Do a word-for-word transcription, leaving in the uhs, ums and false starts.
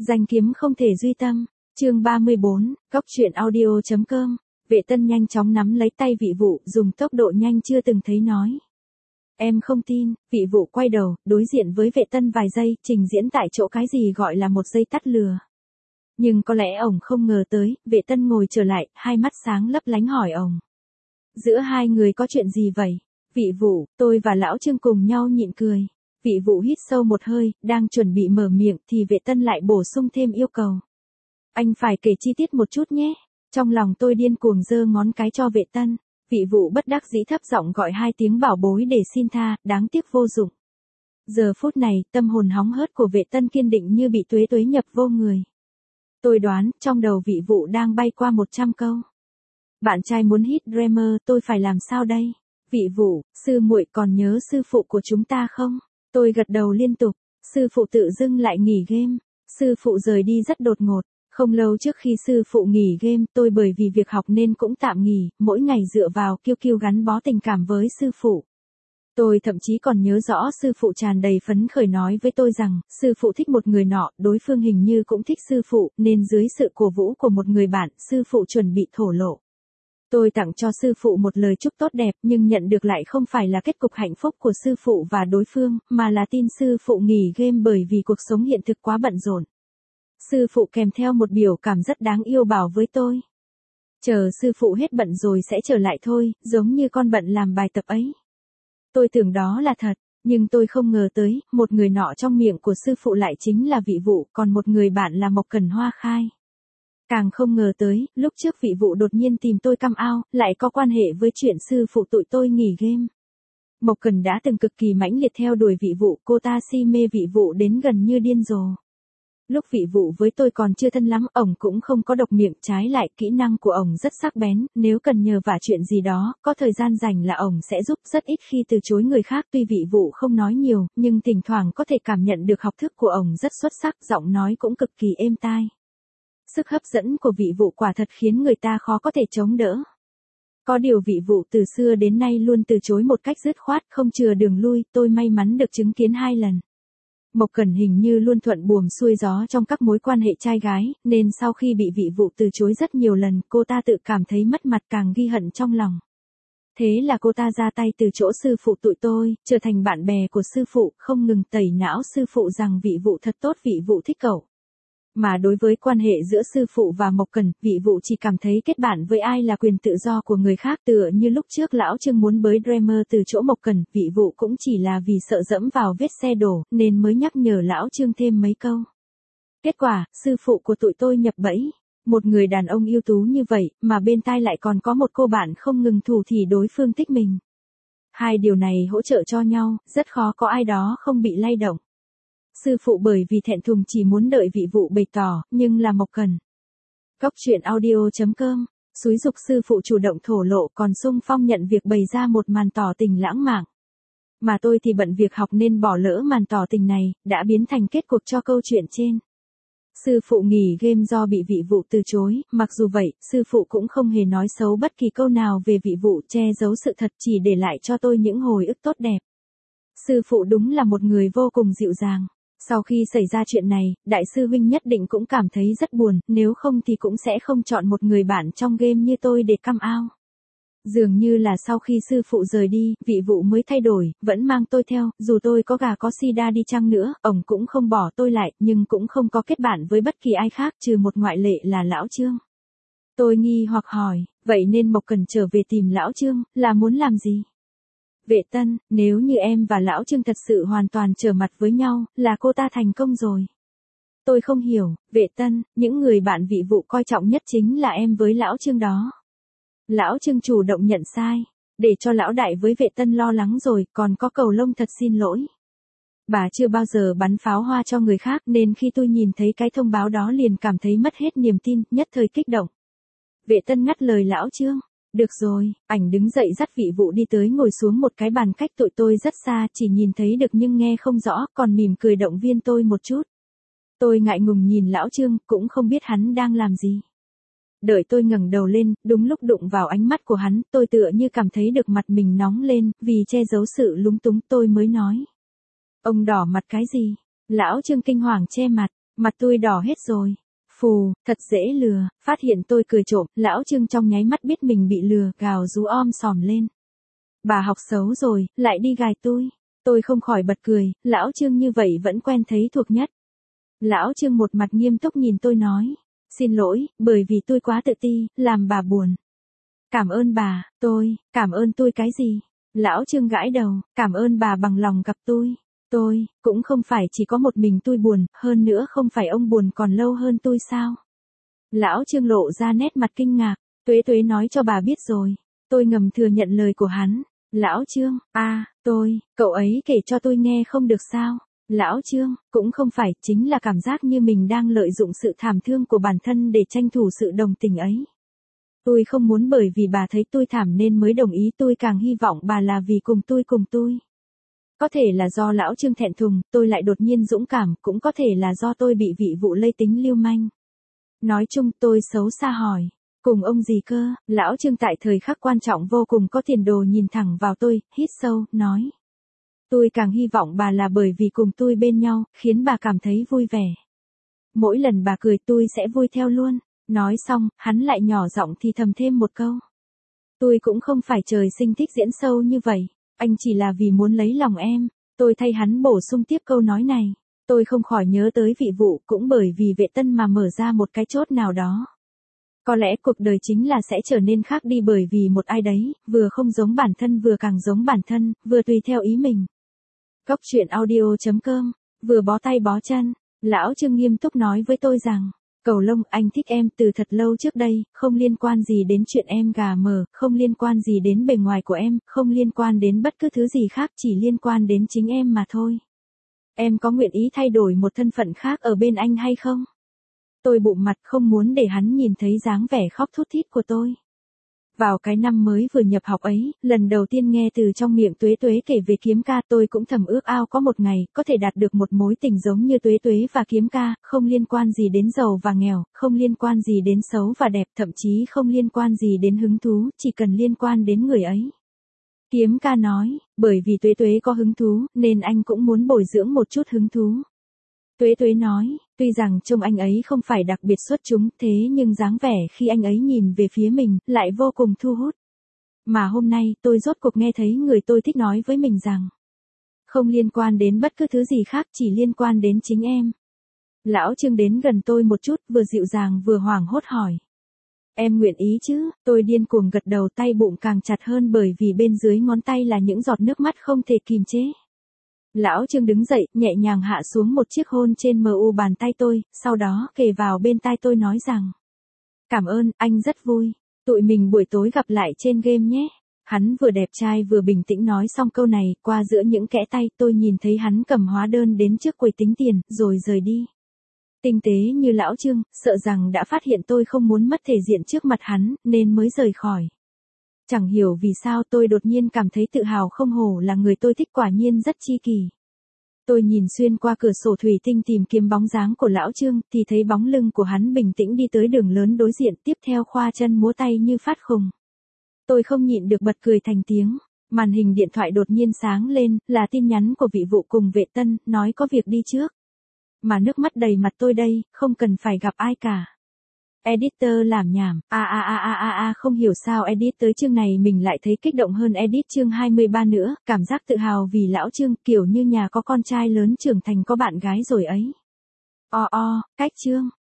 Danh kiếm không thể duy tâm. Chương ba mươi bốn, Góc truyện audio chấm com. Vệ Tân nhanh chóng nắm lấy tay Vị Vụ, dùng tốc độ nhanh chưa từng thấy nói. Em không tin. Vị Vụ quay đầu, đối diện với Vệ Tân vài giây, trình diễn tại chỗ cái gì gọi là một giây tắt lừa. Nhưng có lẽ ổng không ngờ tới, Vệ Tân ngồi trở lại, hai mắt sáng lấp lánh hỏi ổng. Giữa hai người có chuyện gì vậy? Vị Vụ, tôi và Lão Trương cùng nhau nhịn cười. Vị Vụ hít sâu một hơi, đang chuẩn bị mở miệng thì Vệ Tân lại bổ sung thêm yêu cầu. Anh phải kể chi tiết một chút nhé. Trong lòng tôi điên cuồng giơ ngón cái cho Vệ Tân. Vị Vụ bất đắc dĩ thấp giọng gọi hai tiếng bảo bối để xin tha, đáng tiếc vô dụng. Giờ phút này, tâm hồn hóng hớt của Vệ Tân kiên định như bị tuế tuế nhập vô người. Tôi đoán, trong đầu Vị Vụ đang bay qua một trăm câu. Bạn trai muốn hit Dreamer, tôi phải làm sao đây? Vị Vụ, sư muội còn nhớ sư phụ của chúng ta không? Tôi gật đầu liên tục. Sư phụ tự dưng lại nghỉ game. Sư phụ rời đi rất đột ngột. Không lâu trước khi sư phụ nghỉ game, tôi bởi vì việc học nên cũng tạm nghỉ, mỗi ngày dựa vào kiu kiu gắn bó tình cảm với sư phụ. Tôi thậm chí còn nhớ rõ sư phụ tràn đầy phấn khởi nói với tôi rằng, sư phụ thích một người nọ, đối phương hình như cũng thích sư phụ, nên dưới sự cổ vũ của một người bạn, sư phụ chuẩn bị thổ lộ. Tôi tặng cho sư phụ một lời chúc tốt đẹp, nhưng nhận được lại không phải là kết cục hạnh phúc của sư phụ và đối phương, mà là tin sư phụ nghỉ game bởi vì cuộc sống hiện thực quá bận rộn. Sư phụ kèm theo một biểu cảm rất đáng yêu bảo với tôi. Chờ sư phụ hết bận rồi sẽ trở lại thôi, giống như con bận làm bài tập ấy. Tôi tưởng đó là thật, nhưng tôi không ngờ tới, một người nọ trong miệng của sư phụ lại chính là Vị Vụ, còn một người bạn là Mộc Cần Hoa Khai. Càng không ngờ tới, lúc trước Vị Vụ đột nhiên tìm tôi căm ao, lại có quan hệ với chuyện sư phụ tụi tôi nghỉ game. Mộc Cần đã từng cực kỳ mãnh liệt theo đuổi Vị Vụ, cô ta si mê Vị Vụ đến gần như điên rồ. Lúc Vị Vụ với tôi còn chưa thân lắm, ổng cũng không có độc miệng, trái lại kỹ năng của ổng rất sắc bén, nếu cần nhờ vả chuyện gì đó, có thời gian rảnh là ổng sẽ giúp, rất ít khi từ chối người khác. Tuy Vị Vụ không nói nhiều, nhưng thỉnh thoảng có thể cảm nhận được học thức của ổng rất xuất sắc, giọng nói cũng cực kỳ êm tai. Sức hấp dẫn của Vị Vụ quả thật khiến người ta khó có thể chống đỡ. Có điều Vị Vụ từ xưa đến nay luôn từ chối một cách dứt khoát, không chừa đường lui, tôi may mắn được chứng kiến hai lần. Mộc Cần hình như luôn thuận buồm xuôi gió trong các mối quan hệ trai gái, nên sau khi bị Vị Vụ từ chối rất nhiều lần, cô ta tự cảm thấy mất mặt càng ghi hận trong lòng. Thế là cô ta ra tay từ chỗ sư phụ tụi tôi, trở thành bạn bè của sư phụ, không ngừng tẩy não sư phụ rằng Vị Vụ thật tốt, Vị Vụ thích cậu. Mà đối với quan hệ giữa sư phụ và Mộc Cần, Vị Vụ chỉ cảm thấy kết bạn với ai là quyền tự do của người khác, tựa như lúc trước Lão Trương muốn bới Dreamer từ chỗ Mộc Cần, Vị Vụ cũng chỉ là vì sợ dẫm vào vết xe đổ, nên mới nhắc nhở Lão Trương thêm mấy câu. Kết quả, sư phụ của tụi tôi nhập bẫy. Một người đàn ông ưu tú như vậy, mà bên tai lại còn có một cô bạn không ngừng thủ thì đối phương thích mình. Hai điều này hỗ trợ cho nhau, rất khó có ai đó không bị lay động. Sư phụ bởi vì thẹn thùng chỉ muốn đợi Vị Vụ bày tỏ, nhưng là Mộc Cần. Góc truyện audio chấm com, xúi giục sư phụ chủ động thổ lộ, còn xung phong nhận việc bày ra một màn tỏ tình lãng mạn. Mà tôi thì bận việc học nên bỏ lỡ màn tỏ tình này, đã biến thành kết cục cho câu chuyện trên. Sư phụ nghỉ game do bị Vị Vụ từ chối, mặc dù vậy, sư phụ cũng không hề nói xấu bất kỳ câu nào về Vị Vụ, che giấu sự thật, chỉ để lại cho tôi những hồi ức tốt đẹp. Sư phụ đúng là một người vô cùng dịu dàng. Sau khi xảy ra chuyện này, đại sư huynh nhất định cũng cảm thấy rất buồn, nếu không thì cũng sẽ không chọn một người bạn trong game như tôi để căm ao. Dường như là sau khi sư phụ rời đi, Vị Vụ mới thay đổi, vẫn mang tôi theo, dù tôi có gà có sida đi chăng nữa, ổng cũng không bỏ tôi lại, nhưng cũng không có kết bạn với bất kỳ ai khác trừ một ngoại lệ là Lão Trương. Tôi nghi hoặc hỏi, vậy nên Mộc Cần trở về tìm Lão Trương, là muốn làm gì? Vệ Tân, nếu như em và Lão Trương thật sự hoàn toàn trở mặt với nhau, là cô ta thành công rồi. Tôi không hiểu, Vệ Tân, những người bạn Vị Vụ coi trọng nhất chính là em với Lão Trương đó. Lão Trương chủ động nhận sai, để cho Lão Đại với Vệ Tân lo lắng rồi, còn có cầu lông thật xin lỗi. Bà chưa bao giờ bắn pháo hoa cho người khác nên khi tôi nhìn thấy cái thông báo đó liền cảm thấy mất hết niềm tin, nhất thời kích động. Vệ Tân ngắt lời Lão Trương. Được rồi, ảnh đứng dậy dắt Vị Vụ đi tới ngồi xuống một cái bàn cách tụi tôi rất xa, chỉ nhìn thấy được nhưng nghe không rõ, còn mỉm cười động viên tôi một chút. Tôi ngại ngùng nhìn Lão Trương, cũng không biết hắn đang làm gì. Đợi tôi ngẩng đầu lên, đúng lúc đụng vào ánh mắt của hắn, tôi tựa như cảm thấy được mặt mình nóng lên, vì che giấu sự lúng túng tôi mới nói. Ông đỏ mặt cái gì? Lão Trương kinh hoàng che mặt. Mặt tôi đỏ hết rồi. Phù, thật dễ lừa, phát hiện tôi cười trộm, lão Trương trong nháy mắt biết mình bị lừa, gào rú om sòm lên. Bà học xấu rồi, lại đi gài tôi. Tôi không khỏi bật cười, lão Trương như vậy vẫn quen thấy thuộc nhất. Lão Trương một mặt nghiêm túc nhìn tôi nói. Xin lỗi, bởi vì tôi quá tự ti, làm bà buồn. Cảm ơn bà, tôi, cảm ơn tôi cái gì? Lão Trương gãi đầu, cảm ơn bà bằng lòng gặp tôi. Tôi, cũng không phải chỉ có một mình tôi buồn, hơn nữa không phải ông buồn còn lâu hơn tôi sao? Lão Trương lộ ra nét mặt kinh ngạc, Tuế Tuế nói cho bà biết rồi. Tôi ngầm thừa nhận lời của hắn. Lão Trương, à, tôi, cậu ấy kể cho tôi nghe không được sao? Lão Trương, cũng không phải, chính là cảm giác như mình đang lợi dụng sự thảm thương của bản thân để tranh thủ sự đồng tình ấy. Tôi không muốn bởi vì bà thấy tôi thảm nên mới đồng ý, tôi càng hy vọng bà là vì cùng tôi cùng tôi. Có thể là do lão Trương thẹn thùng, tôi lại đột nhiên dũng cảm, cũng có thể là do tôi bị vị vụ lây tính lưu manh. Nói chung tôi xấu xa hỏi, cùng ông gì cơ? Lão Trương tại thời khắc quan trọng vô cùng có tiền đồ nhìn thẳng vào tôi, hít sâu, nói. Tôi càng hy vọng bà là bởi vì cùng tôi bên nhau, khiến bà cảm thấy vui vẻ. Mỗi lần bà cười tôi sẽ vui theo luôn. Nói xong, hắn lại nhỏ giọng thì thầm thêm một câu. Tôi cũng không phải trời sinh thích diễn sâu như vậy, anh chỉ là vì muốn lấy lòng em. Tôi thay hắn bổ sung tiếp câu nói này. Tôi không khỏi nhớ tới vị vụ cũng bởi vì Vệ Tân mà mở ra một cái chốt nào đó. Có lẽ cuộc đời chính là sẽ trở nên khác đi bởi vì một ai đấy, vừa không giống bản thân vừa càng giống bản thân, vừa tùy theo ý mình. Góc truyện audio chấm com, vừa bó tay bó chân, lão Trương nghiêm túc nói với tôi rằng, Cầu Lông, anh thích em từ thật lâu trước đây, không liên quan gì đến chuyện em gà mờ, không liên quan gì đến bề ngoài của em, không liên quan đến bất cứ thứ gì khác, chỉ liên quan đến chính em mà thôi. Em có nguyện ý thay đổi một thân phận khác ở bên anh hay không? Tôi bụng mặt không muốn để hắn nhìn thấy dáng vẻ khóc thút thít của tôi. Vào cái năm mới vừa nhập học ấy, lần đầu tiên nghe từ trong miệng Tuế Tuế kể về Kiếm Ca, tôi cũng thầm ước ao có một ngày, có thể đạt được một mối tình giống như Tuế Tuế và Kiếm Ca, không liên quan gì đến giàu và nghèo, không liên quan gì đến xấu và đẹp, thậm chí không liên quan gì đến hứng thú, chỉ cần liên quan đến người ấy. Kiếm Ca nói, bởi vì Tuế Tuế có hứng thú, nên anh cũng muốn bồi dưỡng một chút hứng thú. Tuế Tuế nói, tuy rằng trông anh ấy không phải đặc biệt xuất chúng, thế nhưng dáng vẻ khi anh ấy nhìn về phía mình, lại vô cùng thu hút. Mà hôm nay, tôi rốt cuộc nghe thấy người tôi thích nói với mình rằng, không liên quan đến bất cứ thứ gì khác, chỉ liên quan đến chính em. Lão Trương đến gần tôi một chút, vừa dịu dàng vừa hoảng hốt hỏi. Em nguyện ý chứ? Tôi điên cuồng gật đầu, tay bụng càng chặt hơn bởi vì bên dưới ngón tay là những giọt nước mắt không thể kìm chế. Lão Trương đứng dậy, nhẹ nhàng hạ xuống một chiếc hôn trên mờ u bàn tay tôi, sau đó kề vào bên tai tôi nói rằng. Cảm ơn, anh rất vui. Tụi mình buổi tối gặp lại trên game nhé. Hắn vừa đẹp trai vừa bình tĩnh nói xong câu này, qua giữa những kẽ tay tôi nhìn thấy hắn cầm hóa đơn đến trước quầy tính tiền, rồi rời đi. Tinh tế như lão Trương, sợ rằng đã phát hiện tôi không muốn mất thể diện trước mặt hắn, nên mới rời khỏi. Chẳng hiểu vì sao tôi đột nhiên cảm thấy tự hào không hổ là người tôi thích, quả nhiên rất chi kỷ. Tôi nhìn xuyên qua cửa sổ thủy tinh tìm kiếm bóng dáng của lão Trương, thì thấy bóng lưng của hắn bình tĩnh đi tới đường lớn đối diện, tiếp theo khoa chân múa tay như phát khùng. Tôi không nhịn được bật cười thành tiếng, màn hình điện thoại đột nhiên sáng lên, là tin nhắn của vị vụ cùng Vệ Tân, nói có việc đi trước. Mà nước mắt đầy mặt tôi đây, không cần phải gặp ai cả. Editor làm nhảm, a a a a a a không hiểu sao edit tới chương này mình lại thấy kích động hơn edit chương hai mươi ba nữa, cảm giác tự hào vì lão Trương, kiểu như nhà có con trai lớn trưởng thành có bạn gái rồi ấy. O o, cách chương.